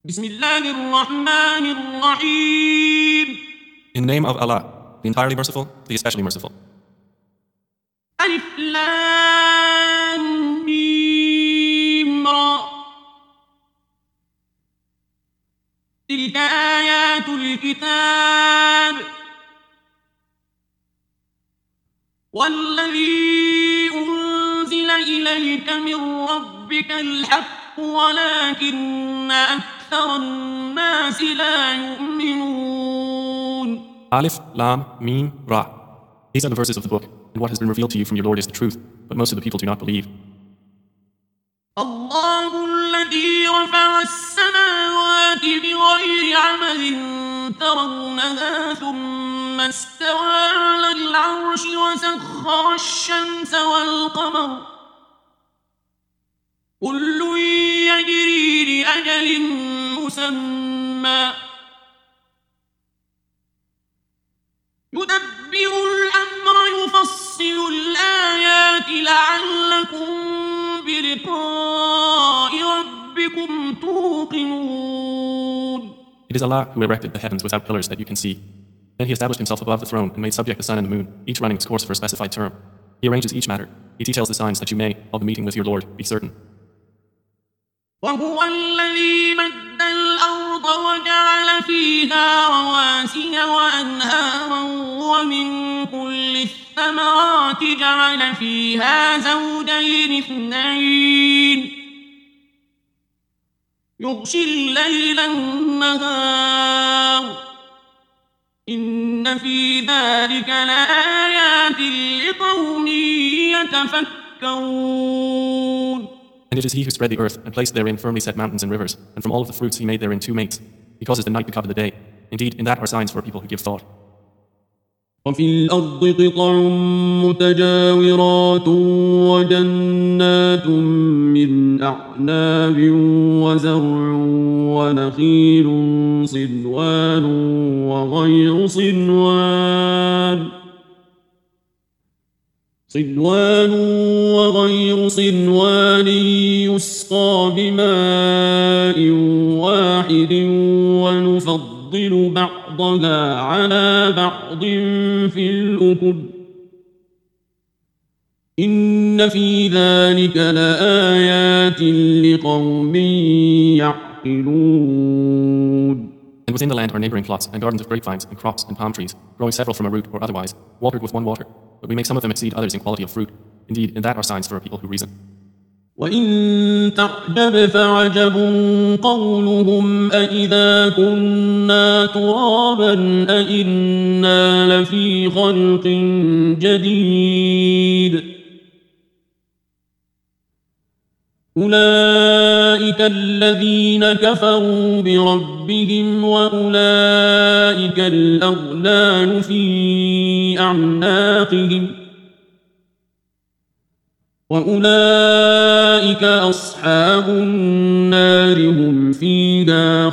بسم الله الرحمن الرحيم. In the name of Allah, the entirely merciful, the especially merciful. ألف لام ميم را. تلك آيات الكتاب والذي أنزل إليك من ربك الحق ولكن أكثر الناس لا يؤمنون. Alif, Lam, Mim, Ra. These are the verses of the book, and what has been revealed to you from your Lord is the truth, but most of the people do not believe. الله الذي رفع السماوات بغير عمد ترونها ثم استوى على العرش وسخر الشمس والقمر كل يجري لأجل مسمى يدبر الأمر يفصل الآيات لعلكم بلقاء ربكم توقنون. It is Allah who erected the heavens without pillars that you can see. Then He established Himself above the throne and made subject the sun and the moon, each running its course for a specified term. He arranges each matter. He details the signs that you may, of the meeting with your Lord, be certain. وهو الذي مد الأرض وجعل فيها رواسي وأنهارا ومن كل الثمرات جعل فيها زوجين اثنين يغشي الليل النهار إن في ذلك لآيات لقوم يتفكرون. And it is He who spread the earth and placed therein firmly set mountains and rivers, and from all of the fruits He made therein two mates. He causes the night to cover the day. Indeed, in that are signs for people who give thought. وفي الأرض قطع متجاورات وجنات من أعناب وزرع ونخيل صنوان وغير صنوان يسقى بماء واحد ونفضل بعضها على بعض في الأكل إن في ذلك لآيات لقوم يعقلون. And within the land are neighboring plots and gardens of grapevines and crops and palm trees, growing several from a root or otherwise, watered with one water. But we make some of them exceed others in quality of fruit. Indeed, in that are signs for a people who reason. وإن تعجب فعجب قولهم أإذا كنا ترابا أإنا لفي خلق جديد أولئك الذين كفروا بربهم وأولئك الأغلال في أعناقهم وأولئك أصحاب النار هم فيها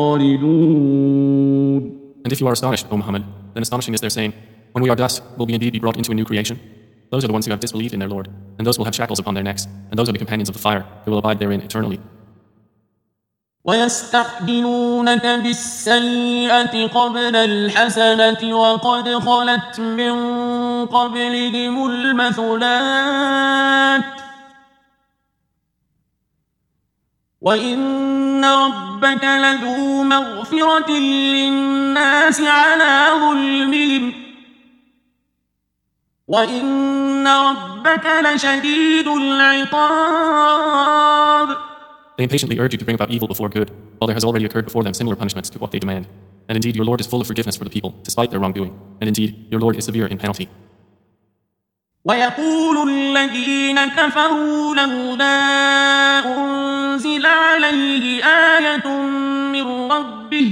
خالدون. And if you are astonished, O Muhammad, then astonishing is their saying, when we are dust, will we indeed be brought into a new creation? Those are the ones who have disbelieved in their Lord, and those will have shackles upon their necks, and those are the companions of the fire, who will abide therein eternally. ويستعجلونك بالسيئة قبل الحسنة وقد خلت من قبلهم المثلات وإن ربك لذو مغفرة للناس على ظلمهم وإن ربك لشديد العقاب. They impatiently urge you to bring about evil before good, while there has already occurred before them similar punishments to what they demand. And indeed, your Lord is full of forgiveness for the people, despite their wrongdoing. And indeed, your Lord is severe in penalty. ويقول الذين كفروا لولا أنزل عليه آية من ربه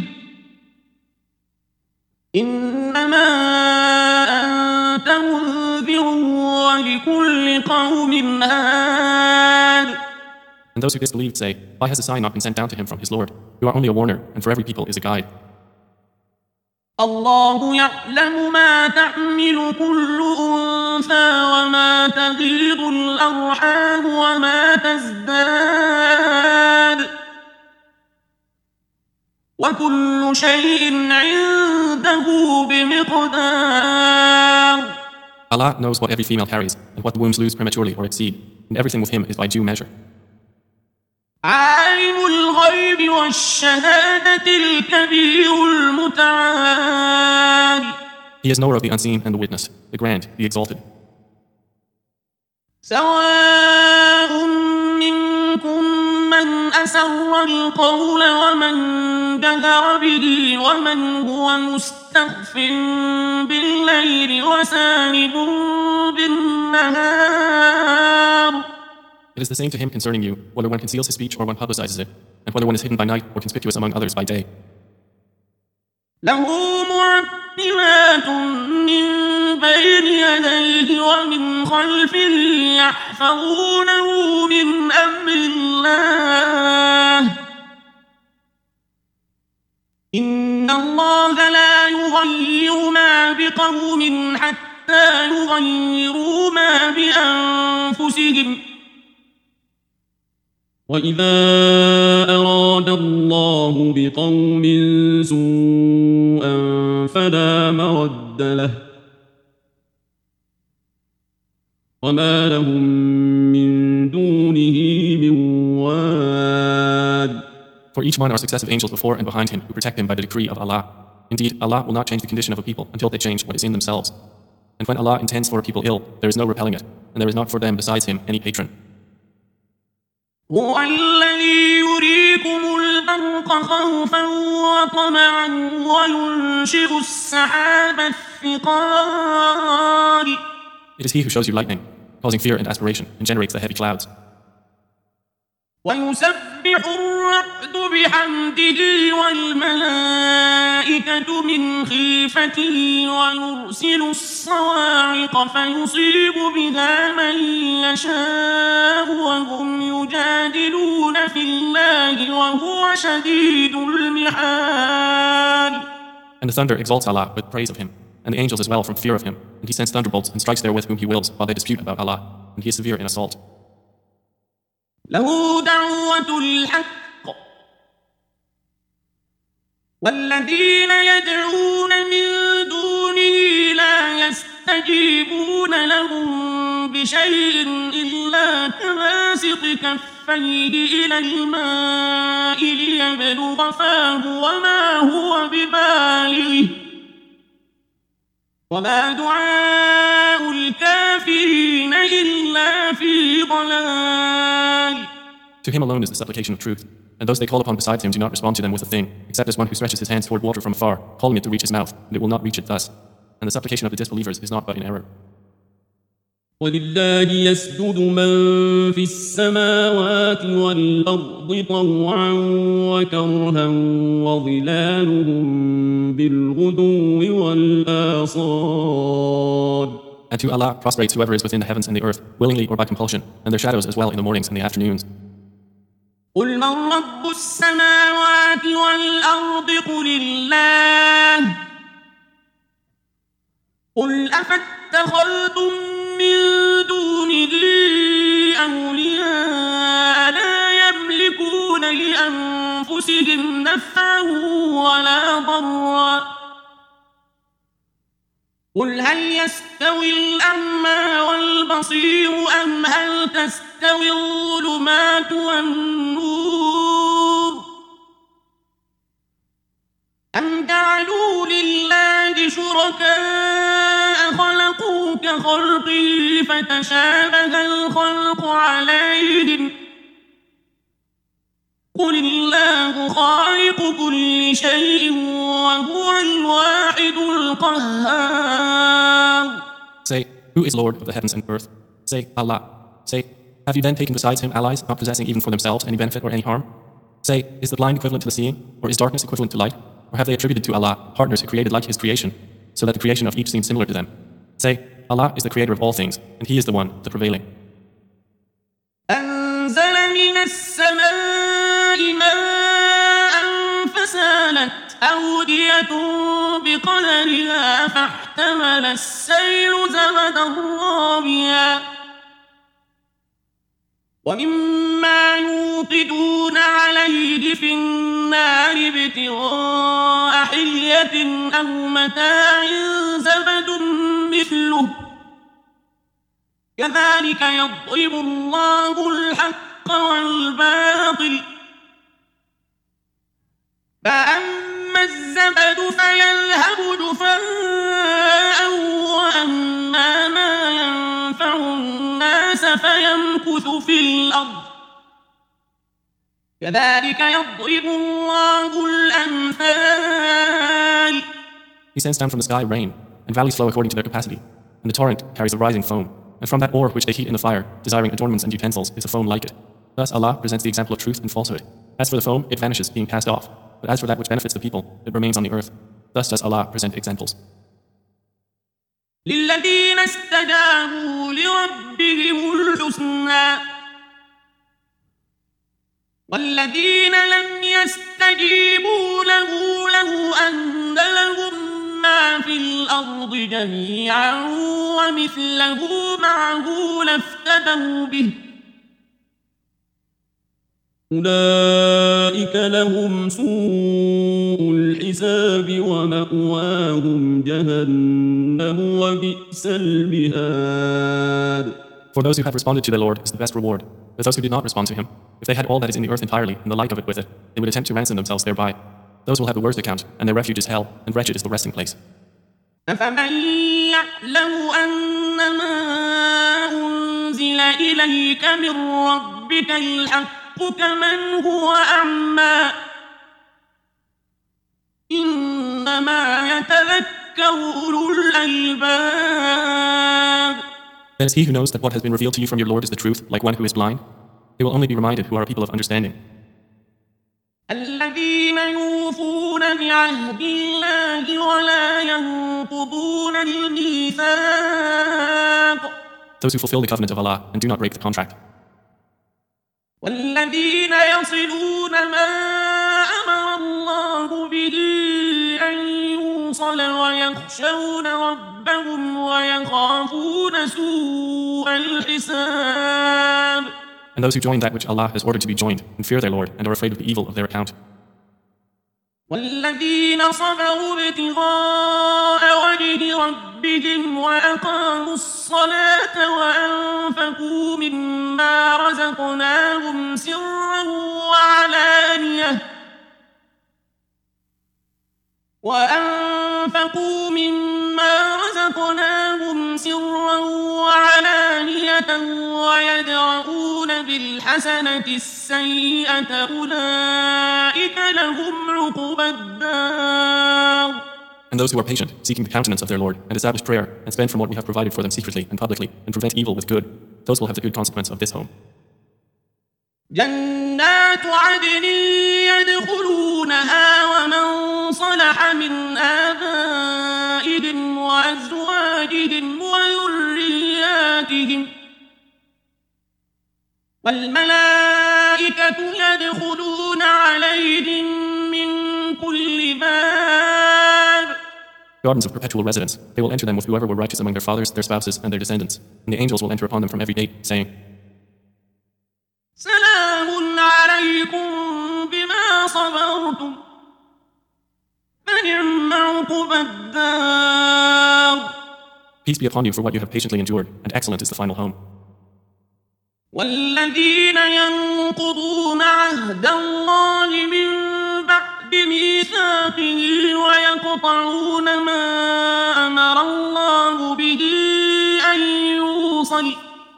إنما أنت منذر ولكل قوم هاد. And those who disbelieved say, why has a sign not been sent down to him from his Lord? You are only a warner, and for every people is a guide. الله يعلم ما تحمل كل أنثى وما تغيض الأرحام وما تزداد وكل شيء عنده بمقدار. Allah knows what every female carries, and what the wombs lose prematurely or exceed, and everything with Him is by due measure. عالم الغيب والشهادة الكبير المتعال. He is knower of the unseen and the witness, the grand, the exalted. سواء منكم من أسر القول ومن جهر به ومن هو مستخف بالليل وسارب بالنهار. It is the same to him concerning you, whether one conceals his speech or one publicizes it, and whether one is hidden by night or conspicuous among others by day. له معقبات من بين يديه ومن خلفه يحفظونه من أمر الله. إن الله لا يغير ما بقوم حتى يغيروا ما بأنفسهم. وإذا أراد الله بقوم سوءا فلا مرد له وما لهم من دونه من واد. For each one are successive angels before and behind him who protect him by the decree of Allah. Indeed, Allah will not change the condition of a people until they change what is in themselves. And when Allah intends for a people ill, there is no repelling it, and there is not for them besides him any patron. هو الذي يريكم البرق خوفا وطمعا وينشئ السحاب الثقال. It is He who shows you lightning, causing fear and aspiration, and generates the heavy clouds. ويسبح الرعد بحمده والملائكة من خيفته ويرسل الصواعق فيصيب بها من يشاء وهم يجادلون في الله وهو شديد المحال. And the thunder exalts Allah with praise of Him, and the angels as well from fear of Him, and He sends thunderbolts and strikes therewith whom He wills while they dispute about Allah, and He is severe in assault. له دعوة الحق والذين يدعون من دونه لا يستجيبون لهم بشيء إلا كباسط كفيه إلى الماء ليبلغ فاه وما هو ببالغه وما دعاء الكافرين إلا في ضلال. To Him alone is the supplication of truth, and those they call upon besides Him do not respond to them with a thing, except as one who stretches his hands toward water from afar, calling it to reach his mouth, and it will not reach it thus. And the supplication of the disbelievers is not but in error. ولله يسجد من في السماوات والأرض طوعا وكرها وظلالهم بالغدو والآصال. And to Allah prostrates whoever is within the heavens and the earth, willingly or by compulsion, and their shadows as well in the mornings and the afternoons. قل من رب السماوات والأرض قل الله قل أفاتخذتم من دونه أولياء لا يملكون لأنفسهم نفعا ولا ضرا قل هل يستوي الأعمى والبصير أم هل تستوي الظلمات والنور أم جعلوا لله شركاء خلقوا كخلقه فتشابه الخلق عليهم قل الله خالق كل شيء وهو الواحد القهار. Say, who is Lord of the heavens and earth? Say, Allah. Say, have you then taken besides Him allies, not possessing even for themselves any benefit or any harm? Say, is the blind equivalent to the seeing, or is darkness equivalent to light? Or have they attributed to Allah partners who created like His creation, so that the creation of each seems similar to them? Say, Allah is the creator of all things, and He is the one, the prevailing. أنزل من السماء ماء فسالت أودية بقدرها فاحتمل السيل زبدا رابيا ومما يوقدون عليه في النار ابتغاء حلية أو متاع زبد مثله كذلك يضرب الله الحق والباطل فأما الزبد فيذهب جفاء وأما ما ينفع الناس فيمكث في الأرض كذلك يضرب الله الأمثال. He sends down from the sky rain, and valleys flow according to their capacity, and the torrent carries the rising foam, and from that ore which they heat in the fire, desiring adornments and utensils, is a foam like it. Thus Allah presents the example of truth and falsehood. As for the foam, it vanishes, being cast off, but as for that which benefits the people, it remains on the earth. Thus does Allah present examples. للذين استجابوا لربهم الحسنى والذين لم يستجيبوا له أن لهم ما في الأرض جميعا ومثله معه لافتدوا به أولئك لهم سوء الحساب ومأواهم جهنم وبئس المهاد. For those who have responded to their Lord is the best reward. But those who did not respond to him, if they had all that is in the earth entirely and the like of it with it, they would attempt to ransom themselves thereby. Those will have the worst account, and their refuge is hell, and wretched is the resting place. أفمن يعلم أنما أنزل إليك من ربك الحق كمن هو أعمى إنما يتذكر أولو الألباب. Then is he who knows that what has been revealed to you from your Lord is the truth, like one who is blind? They will only be reminded who are people of understanding. الذين يوفون بعهد الله ولا ينقضون الميثاق. Those who fulfill the covenant of Allah and do not break the contract. والذين يصلون ما أمر الله به أن يوصل ويخشون ربهم ويخافون سوء الحساب. And those who join that which Allah has ordered to be joined and fear their Lord and are afraid of the evil of their account. والذين صبروا ابتغاء وجه ربهم وأقاموا الصلاة وأنفقوا مما رزقناهم سرا وعلانية ويدرؤون بالحسنة السيئة أولئك لهم عقبى الدار. And those who are patient, seeking the countenance of their Lord, and establish prayer, and spend from what we have provided for them secretly and publicly, and prevent evil with good, those will have the good consequence of this home. جنات عدن يدخلونها ومن صلح من آبائهم وأزواجهم وذرياتهم والملائكة يدخلون عليهم من كل باب. Gardens of perpetual residence. They will enter them with whoever were righteous among their fathers, their spouses, and their descendants. And the angels will enter upon them from every gate, saying, سلام عليكم بما صبرتم فنعم عقبى الدار. Peace be upon you for what you have patiently endured, and excellent is the final home. والذين ينقضون عهد الله من بعد ميثاقه ويقطعون ما أمر الله به أن يوصل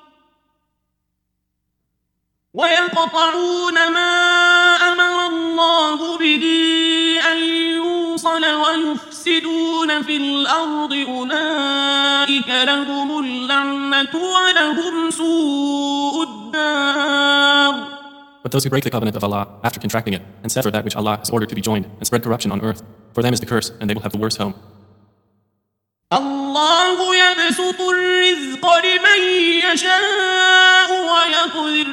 ويفسدون في الأرض أولئك لهم اللعنة ولهم سوء الدار. But those who break the covenant of Allah after contracting it and sever that which Allah has ordered to be joined and spread corruption on earth, for them is the curse and they will have the worst home. الله يبسط الرزق لمن يشاء ويقدر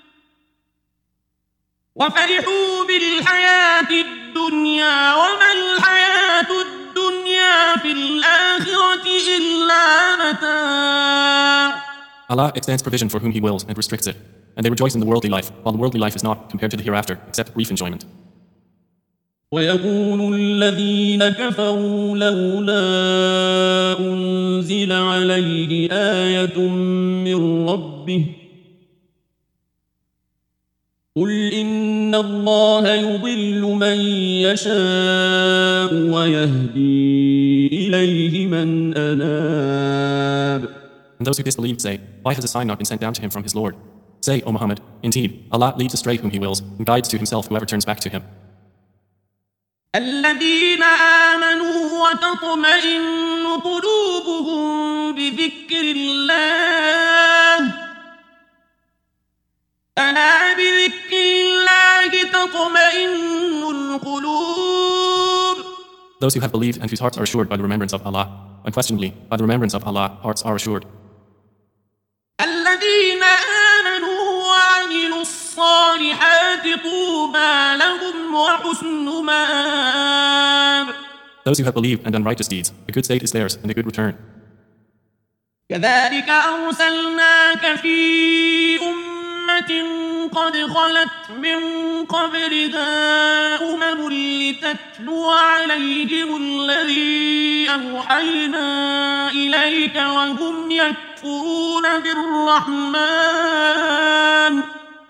وفرحوا بالحياة الدنيا وما الحياة الدنيا في الآخرة إلا متاع. Allah extends provision for whom He wills and restricts it. and they rejoice in the worldly life, while the worldly life is not, compared to the hereafter, except brief enjoyment. ويقول الذين كفروا لولا أنزل عليه آية من ربه قل إن الله يضل من يشاء ويهدي إليه من أناب. And those who disbelieved say, why has a sign not been sent down to him from his Lord? Say, O Muhammad, indeed, Allah leads astray whom He wills, and guides to Himself whoever turns back to Him. الذين آمنوا وتطمئن قلوبهم بذكر الله ألا بذكر الله تطمئن القلوب. Those who have believed and whose hearts are assured by the remembrance of Allah, unquestionably, by the remembrance of Allah, hearts are assured. الذين آمنوا وعملوا الصالحات طوبى لهم وحسن مآب. Those who have believed and done righteous deeds, a good state is theirs and a good return. كذلك أرسلناك في أمة قد خلت من قبلها أمم لتتلو عليهم الذي أوحينا إليك وهم يكفرون بالرحمن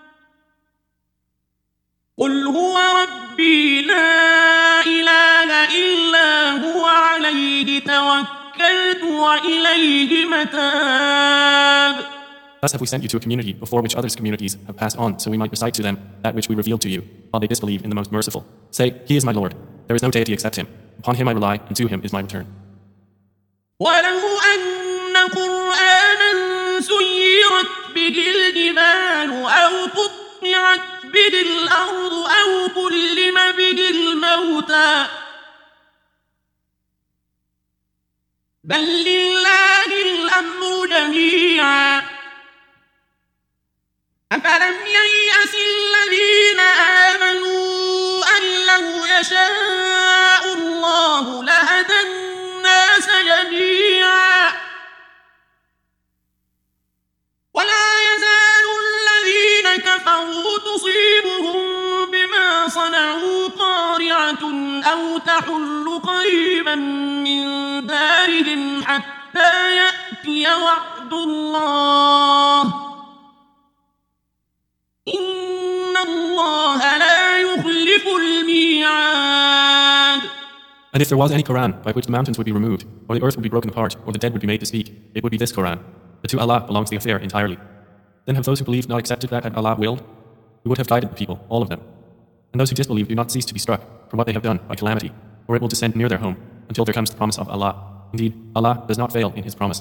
قل هو ربي لا إله إلا هو عليه توكلت وإليه متاب. Thus have we sent you to a community before which others' communities have passed on, so we might recite to them that which we revealed to you, while they disbelieve in the Most Merciful. Say, He is my Lord. There is no deity except Him. Upon Him I rely, and to Him is my return. ولو أن قرآنا سيرت به الجبال أو قطعت به الأرض أو كلم به الموتى بل لله الأمر جميعا أفلم ييأس الذين آمنوا أن لو يشاء الله لهدى الناس جميعا ولا يزال الذين كفروا تصيبهم بما صنعوا قارعة أو تحل قريبا من دارهم حتى يأتي وعد الله إن الله لا يخلف الميعاد. And if there was any Quran by which the mountains would be removed, or the earth would be broken apart, or the dead would be made to speak, it would be this Quran. But to Allah belongs the affair entirely. Then have those who believed not accepted that had Allah willed? We would have guided the people, all of them. And those who disbelieve do not cease to be struck for what they have done by calamity, or it will descend near their home, until there comes the promise of Allah. Indeed, Allah does not fail in His promise.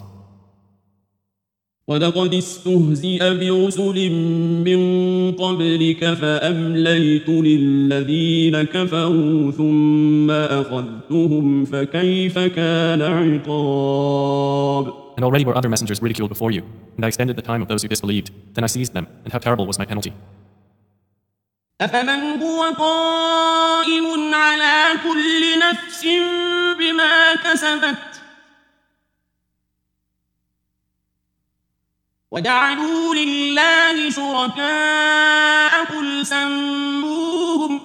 ولقد استهزئ برسل من قبلك فأمليت للذين كفروا ثم أخذتهم فكيف كان عقاب. And already were other messengers ridiculed before you, and I extended the time of those who disbelieved. Then I seized them, and how terrible was my penalty. أفمن هو قائم على كل نفس بما كسبت وجعلوا لله شركاء قل سموهم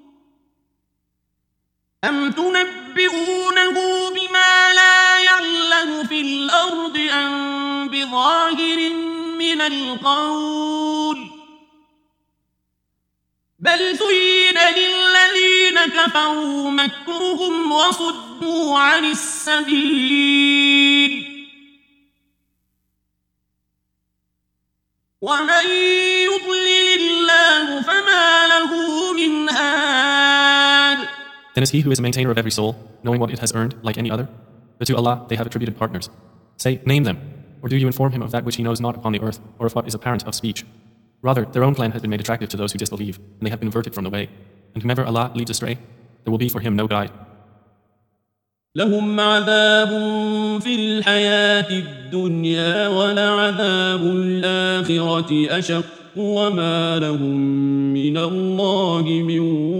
أم تنبئونه بما لا يعلم في الأرض أم بظاهر من القول بل زين للذين كفروا مكرهم وصدوا عن السبيل ومن يضلل الله فما له من هاد. Then is He who is a maintainer of every soul, knowing what it has earned like any other? But to Allah they have attributed partners. Say, name them, or do you inform Him of that which He knows not upon the earth, or of what is apparent of speech? Rather, their own plan has been made attractive to those who disbelieve, and they have been averted from the way. And whomever Allah leads astray, there will be for him no guide. لهم عذاب في الحياة الدنيا ولعذاب الآخرة أشق وما لهم من الله من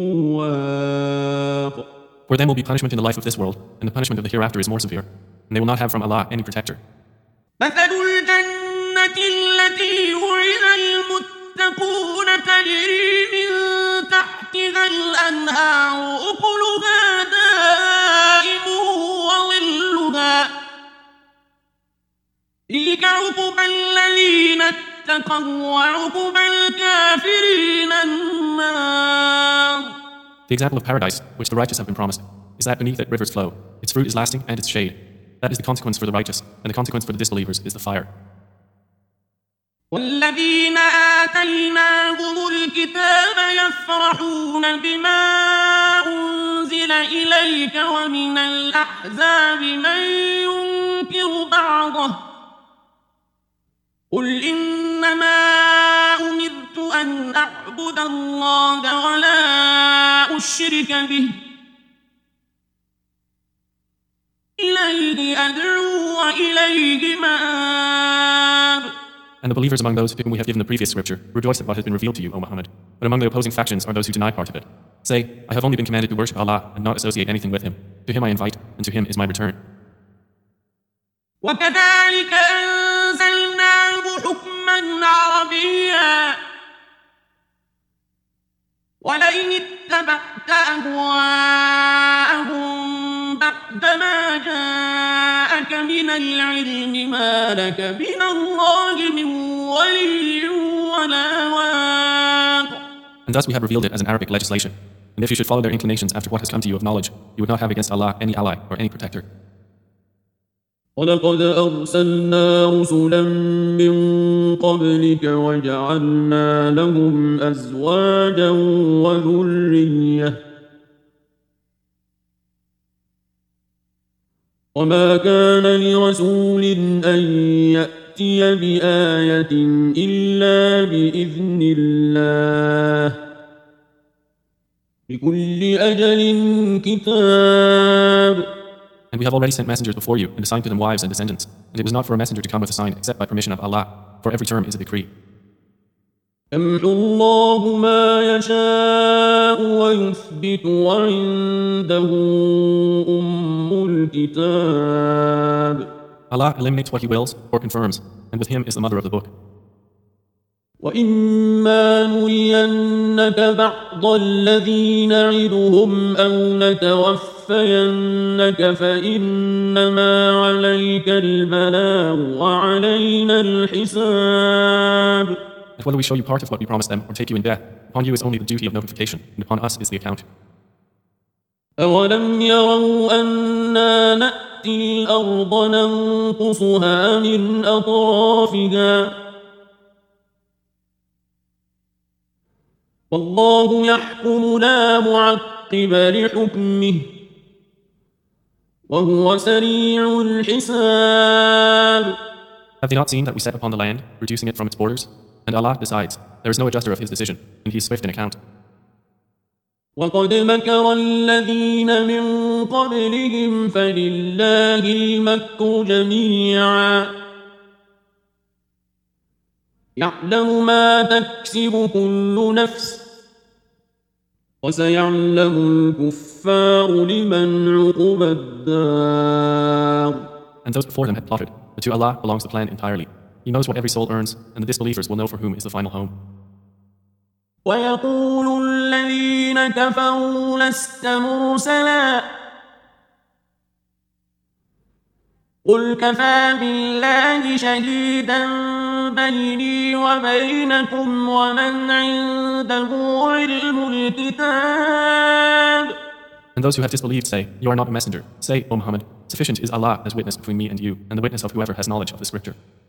واق. For them will be punishment in the life of this world, and the punishment of the hereafter is more severe, and they will not have from Allah any protector. مثل الجنة التي وعد تكون تجري من تحتها الأنهار أكلها دائم وظلها تلك عقبى الذين اتقوا وعقبى الكافرين النار. The example of paradise, which the righteous have been promised, is that beneath it rivers flow. Its fruit is lasting and its shade. That is the consequence for the righteous, and the consequence for the disbelievers is the fire. والذين آتيناهم الكتاب يفرحون بما أنزل إليك ومن الأحزاب من ينكر بعضه قل إنما أمرت أن أعبد الله ولا أشرك به إليه أدعو وإليه مآب. And the believers among those to whom we have given the previous scripture rejoice at what has been revealed to you, O Muhammad. But among the opposing factions are those who deny part of it. Say, I have only been commanded to worship Allah and not associate anything with Him. To Him I invite, and to Him is my return. وكذلك أنزلناه حكما عربيا ولئن اتبعت أهواءهم بعدما جاءك من العلم ما لك من الله من ولي ولا واق. And thus we have revealed it as an Arabic legislation. And if you should follow their inclinations after what has come to you of knowledge, you would not have against Allah any ally or any protector. ولقد أرسلنا رسلا من قبلك وجعلنا لهم أزواجا وذرية وما كان لرسول أن يأتي بآية إلا بإذن الله لكل أجل كتاب. And we have already sent messengers before you and assigned to them wives and descendants. And it was not for a messenger to come with a sign except by permission of Allah, for every term is a decree. يمحو الله ما يشاء ويثبت وعنده أم الكتاب. Allah eliminates what He wills or confirms, and with Him is the mother of the book. وإما نرينك بعض الذي نعدهم أو نتوفينك فإنما عليك البلاغ وعلينا الحساب. And whether we show you part of what we promised them or take you in death, upon you is only the duty of notification, and upon us is the account. أولم يروا أنا نأتي الأرض ننقصها من أطرافها والله يحكم لا معقب لحكمه وهو سريع الحساب. Have they not seen that we set upon the land, reducing it from its borders? And Allah decides. There is no adjuster of His decision, and He is swift in account. وقد مكر الذين من قبلهم فلله المكر جميعا يعلم ما تكسب كل نفس وسيعلم الكفار لمن عقبى الدار. And those before them had plotted, but to Allah belongs the plan entirely. He knows what every soul earns, and the disbelievers will know for whom is the final home. ويقول الذين كفروا لست مرسلا قل كفى بالله شهيدا بيني وبينكم ومن عنده علم الكتاب. And those who have disbelieved say, You are not a messenger. Say, O Muhammad, sufficient is Allah as witness between me and you, and the witness of whoever has knowledge of the scripture.